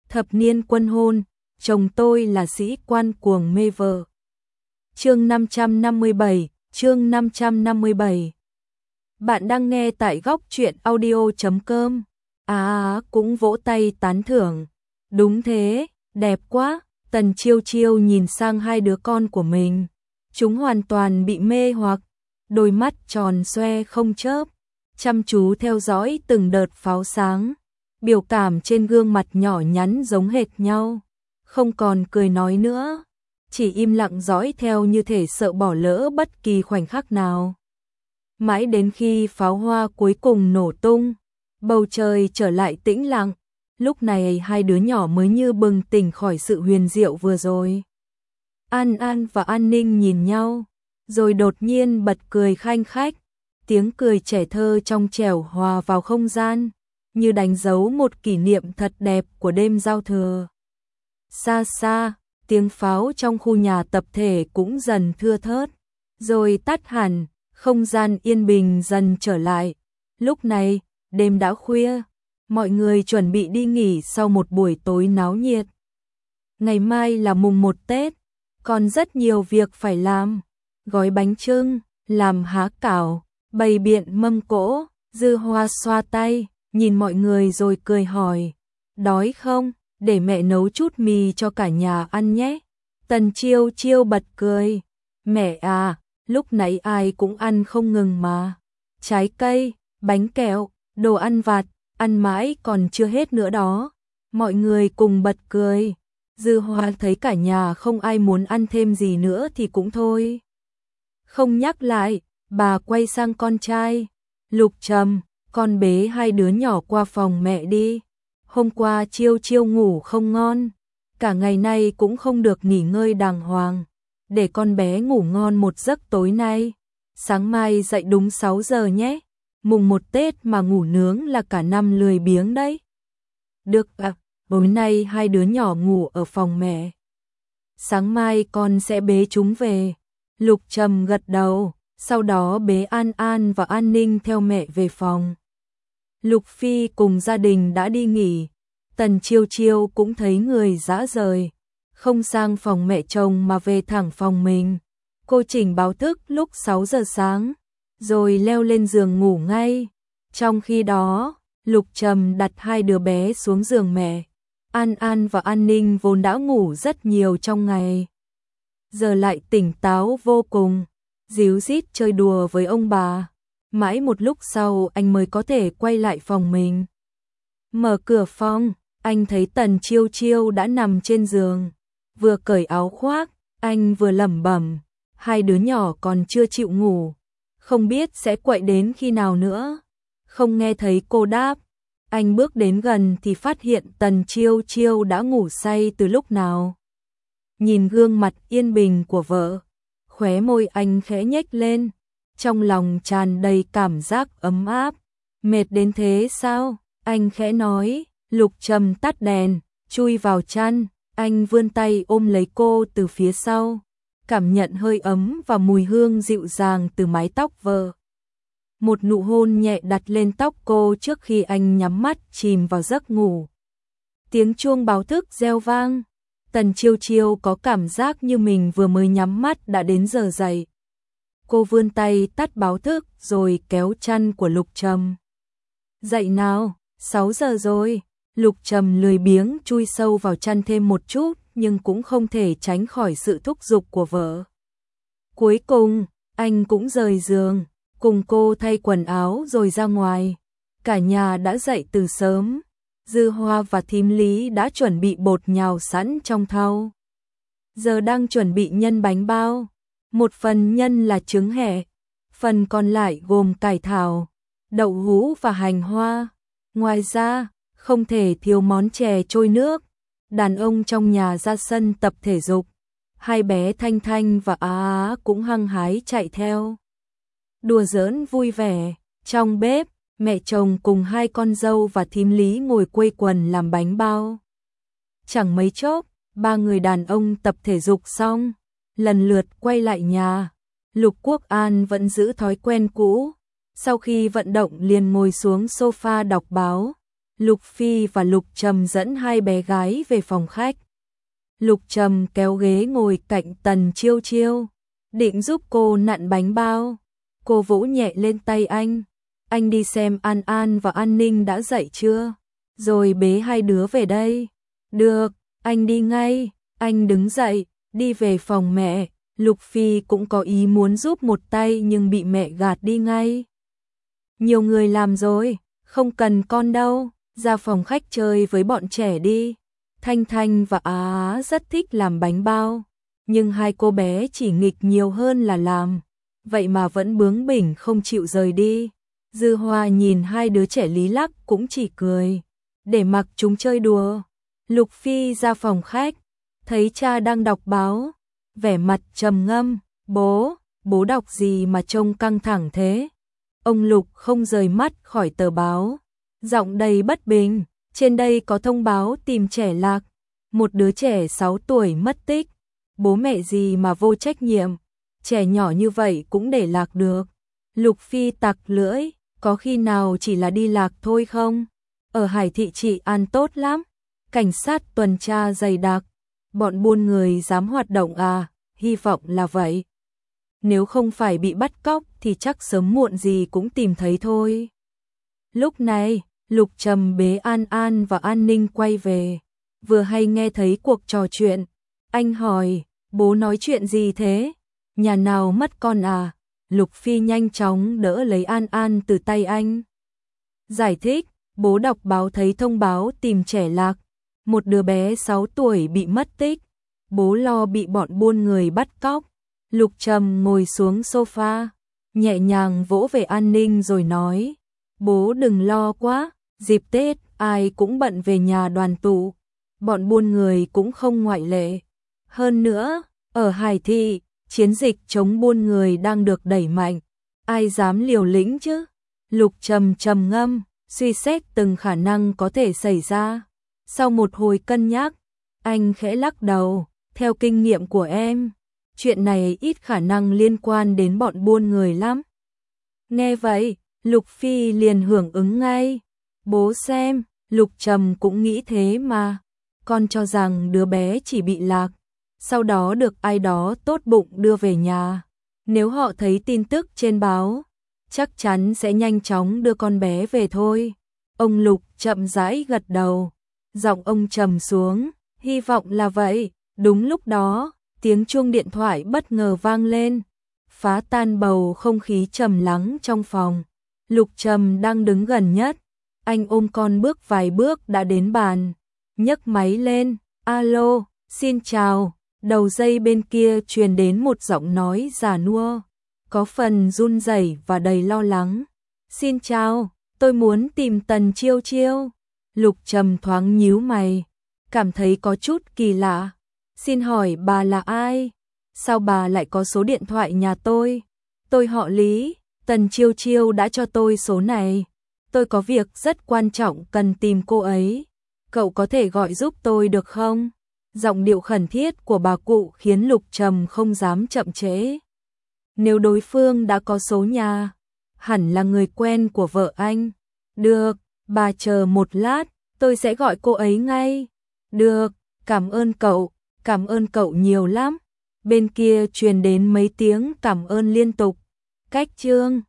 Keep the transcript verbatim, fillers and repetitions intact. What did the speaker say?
Thập niên quân hôn, chồng tôi là sĩ quan cuồng mê vợ. Chương năm trăm năm mươi bảy, chương năm trăm năm mươi bảy. Bạn đang nghe tại góc truyện audio chấm com. À, cũng vỗ tay tán thưởng. Đúng thế, đẹp quá. Tần Chiêu Chiêu nhìn sang hai đứa con của mình. Chúng hoàn toàn bị mê hoặc, đôi mắt tròn xoe không chớp, chăm chú theo dõi từng đợt pháo sáng. Biểu cảm trên gương mặt nhỏ nhắn giống hệt nhau, không còn cười nói nữa, chỉ im lặng dõi theo như thể sợ bỏ lỡ bất kỳ khoảnh khắc nào. Mãi đến khi pháo hoa cuối cùng nổ tung, bầu trời trở lại tĩnh lặng, lúc này hai đứa nhỏ mới như bừng tỉnh khỏi sự huyền diệu vừa rồi. An An và An Ninh nhìn nhau, rồi đột nhiên bật cười khanh khách, tiếng cười trẻ thơ trong trẻo hòa vào không gian, như đánh dấu một kỷ niệm thật đẹp của đêm giao thừa. Xa xa, tiếng pháo trong khu nhà tập thể cũng dần thưa thớt, rồi tắt hẳn, không gian yên bình dần trở lại. Lúc này, đêm đã khuya, mọi người chuẩn bị đi nghỉ sau một buổi tối náo nhiệt. Ngày mai là mùng một Tết, còn rất nhiều việc phải làm, gói bánh chưng, làm há cảo, bày biện mâm cỗ. Dư Hoa xoa tay, nhìn mọi người rồi cười hỏi, đói không, để mẹ nấu chút mì cho cả nhà ăn nhé. Tần Chiêu Chiêu bật cười, mẹ à, lúc nãy ai cũng ăn không ngừng mà. Trái cây, bánh kẹo, đồ ăn vặt, ăn mãi còn chưa hết nữa đó. Mọi người cùng bật cười. Dư Hoa thấy cả nhà không ai muốn ăn thêm gì nữa thì cũng thôi. Không nhắc lại, bà quay sang con trai, Lục Trầm, con bế hai đứa nhỏ qua phòng mẹ đi. Hôm qua Chiêu Chiêu ngủ không ngon, cả ngày nay cũng không được nghỉ ngơi đàng hoàng. Để con bé ngủ ngon một giấc tối nay, sáng mai dậy đúng sáu giờ nhé. Mùng một Tết mà ngủ nướng là cả năm lười biếng đấy. Được ạ, à, tối nay hai đứa nhỏ ngủ ở phòng mẹ. Sáng mai con sẽ bế chúng về. Lục Trầm gật đầu, sau đó bế An An và An Ninh theo mẹ về phòng. Lục Phi cùng gia đình đã đi nghỉ, Tần Chiêu Chiêu cũng thấy người dã rời, không sang phòng mẹ chồng mà về thẳng phòng mình. Cô chỉnh báo thức lúc sáu giờ sáng, rồi leo lên giường ngủ ngay. Trong khi đó, Lục Trầm đặt hai đứa bé xuống giường mẹ. An An và An Ninh vốn đã ngủ rất nhiều trong ngày, giờ lại tỉnh táo vô cùng, díu dít chơi đùa với ông bà. Mãi một lúc sau anh mới có thể quay lại phòng mình. Mở cửa phòng, anh thấy Tần Chiêu Chiêu đã nằm trên giường, vừa cởi áo khoác, anh vừa lẩm bẩm, hai đứa nhỏ còn chưa chịu ngủ, không biết sẽ quậy đến khi nào nữa. Không nghe thấy cô đáp, anh bước đến gần thì phát hiện Tần Chiêu Chiêu đã ngủ say từ lúc nào. Nhìn gương mặt yên bình của vợ, khóe môi anh khẽ nhếch lên, trong lòng tràn đầy cảm giác ấm áp. Mệt đến thế sao? Anh khẽ nói. Lục Trầm tắt đèn, chui vào chăn, anh vươn tay ôm lấy cô từ phía sau, cảm nhận hơi ấm và mùi hương dịu dàng từ mái tóc vợ. Một nụ hôn nhẹ đặt lên tóc cô trước khi anh nhắm mắt chìm vào giấc ngủ. Tiếng chuông báo thức reo vang, Tần Chiêu Chiêu có cảm giác như mình vừa mới nhắm mắt đã đến giờ dậy. Cô vươn tay tắt báo thức rồi kéo chăn của Lục Trầm. Dậy nào, sáu giờ rồi. Lục Trầm lười biếng chui sâu vào chăn thêm một chút, nhưng cũng không thể tránh khỏi sự thúc giục của vợ. Cuối cùng, anh cũng rời giường, cùng cô thay quần áo rồi ra ngoài. Cả nhà đã dậy từ sớm. Dư Hoa và thím Lý đã chuẩn bị bột nhào sẵn trong thau, giờ đang chuẩn bị nhân bánh bao. Một phần nhân là trứng hẹ, phần còn lại gồm cải thảo, đậu hũ và hành hoa. Ngoài ra, không thể thiếu món chè trôi nước. Đàn ông trong nhà ra sân tập thể dục, hai bé Thanh Thanh và Á Á cũng hăng hái chạy theo, đùa giỡn vui vẻ. Trong bếp, mẹ chồng cùng hai con dâu và thím Lý ngồi quây quần làm bánh bao. Chẳng mấy chốc, ba người đàn ông tập thể dục xong, lần lượt quay lại nhà. Lục Quốc An vẫn giữ thói quen cũ, sau khi vận động liền ngồi xuống sofa đọc báo. Lục Phi và Lục Trầm dẫn hai bé gái về phòng khách. Lục Trầm kéo ghế ngồi cạnh Tần Chiêu Chiêu, định giúp cô nặn bánh bao. Cô vỗ nhẹ lên tay anh. Anh đi xem An An và An Ninh đã dậy chưa, rồi bế hai đứa về đây. Được, anh đi ngay. Anh đứng dậy, đi về phòng mẹ. Lục Phi cũng có ý muốn giúp một tay nhưng bị mẹ gạt đi ngay. Nhiều người làm rồi, không cần con đâu, ra phòng khách chơi với bọn trẻ đi. Thanh Thanh và Á Á rất thích làm bánh bao, nhưng hai cô bé chỉ nghịch nhiều hơn là làm, vậy mà vẫn bướng bỉnh không chịu rời đi. Dư Hoa nhìn hai đứa trẻ lý lắc cũng chỉ cười, để mặc chúng chơi đùa. Lục Phi ra phòng khách, thấy cha đang đọc báo, vẻ mặt trầm ngâm. Bố, bố đọc gì mà trông căng thẳng thế? Ông Lục không rời mắt khỏi tờ báo, giọng đầy bất bình. Trên đây có thông báo tìm trẻ lạc, một đứa trẻ sáu tuổi mất tích. Bố mẹ gì mà vô trách nhiệm, trẻ nhỏ như vậy cũng để lạc được. Lục Phi tặc lưỡi, có khi nào chỉ là đi lạc thôi không? Ở Hải Thị trị an tốt lắm, cảnh sát tuần tra dày đặc, bọn buôn người dám hoạt động à, hy vọng là vậy. Nếu không phải bị bắt cóc thì chắc sớm muộn gì cũng tìm thấy thôi. Lúc này, Lục Trầm bế An An và An Ninh quay về, vừa hay nghe thấy cuộc trò chuyện. Anh hỏi, bố nói chuyện gì thế? Nhà nào mất con à? Lục Phi nhanh chóng đỡ lấy An An từ tay anh. Giải thích, bố đọc báo thấy thông báo tìm trẻ lạc, một đứa bé sáu tuổi bị mất tích, bố lo bị bọn buôn người bắt cóc. Lục Trầm ngồi xuống sofa, nhẹ nhàng vỗ về An Ninh rồi nói, bố đừng lo quá, dịp Tết ai cũng bận về nhà đoàn tụ, bọn buôn người cũng không ngoại lệ. Hơn nữa, ở Hải Thị, chiến dịch chống buôn người đang được đẩy mạnh, ai dám liều lĩnh chứ? Lục Trầm trầm ngâm, suy xét từng khả năng có thể xảy ra. Sau một hồi cân nhắc, anh khẽ lắc đầu, theo kinh nghiệm của em, chuyện này ít khả năng liên quan đến bọn buôn người lắm. Nghe vậy, Lục Phi liền hưởng ứng ngay. Bố xem, Lục Trầm cũng nghĩ thế mà. Con cho rằng đứa bé chỉ bị lạc, sau đó được ai đó tốt bụng đưa về nhà. Nếu họ thấy tin tức trên báo, chắc chắn sẽ nhanh chóng đưa con bé về thôi. Ông Lục chậm rãi gật đầu, giọng ông trầm xuống, hy vọng là vậy. Đúng lúc đó, tiếng chuông điện thoại bất ngờ vang lên, phá tan bầu không khí trầm lắng trong phòng. Lục Trầm đang đứng gần nhất, anh ôm con bước vài bước đã đến bàn, nhấc máy lên. Alo, xin chào. Đầu dây bên kia truyền đến một giọng nói già nua, có phần run rẩy và đầy lo lắng. Xin chào, tôi muốn tìm Tần Chiêu Chiêu. Lục Trầm thoáng nhíu mày, cảm thấy có chút kỳ lạ. Xin hỏi bà là ai? Sao bà lại có số điện thoại nhà tôi? Tôi họ Lý, Tần Chiêu Chiêu đã cho tôi số này. Tôi có việc rất quan trọng cần tìm cô ấy. Cậu có thể gọi giúp tôi được không? Giọng điệu khẩn thiết của bà cụ khiến Lục Trầm không dám chậm trễ. Nếu đối phương đã có số nhà, hẳn là người quen của vợ anh. Được, bà chờ một lát, tôi sẽ gọi cô ấy ngay. Được, cảm ơn cậu, cảm ơn cậu nhiều lắm. Bên kia truyền đến mấy tiếng cảm ơn liên tục. Cách chương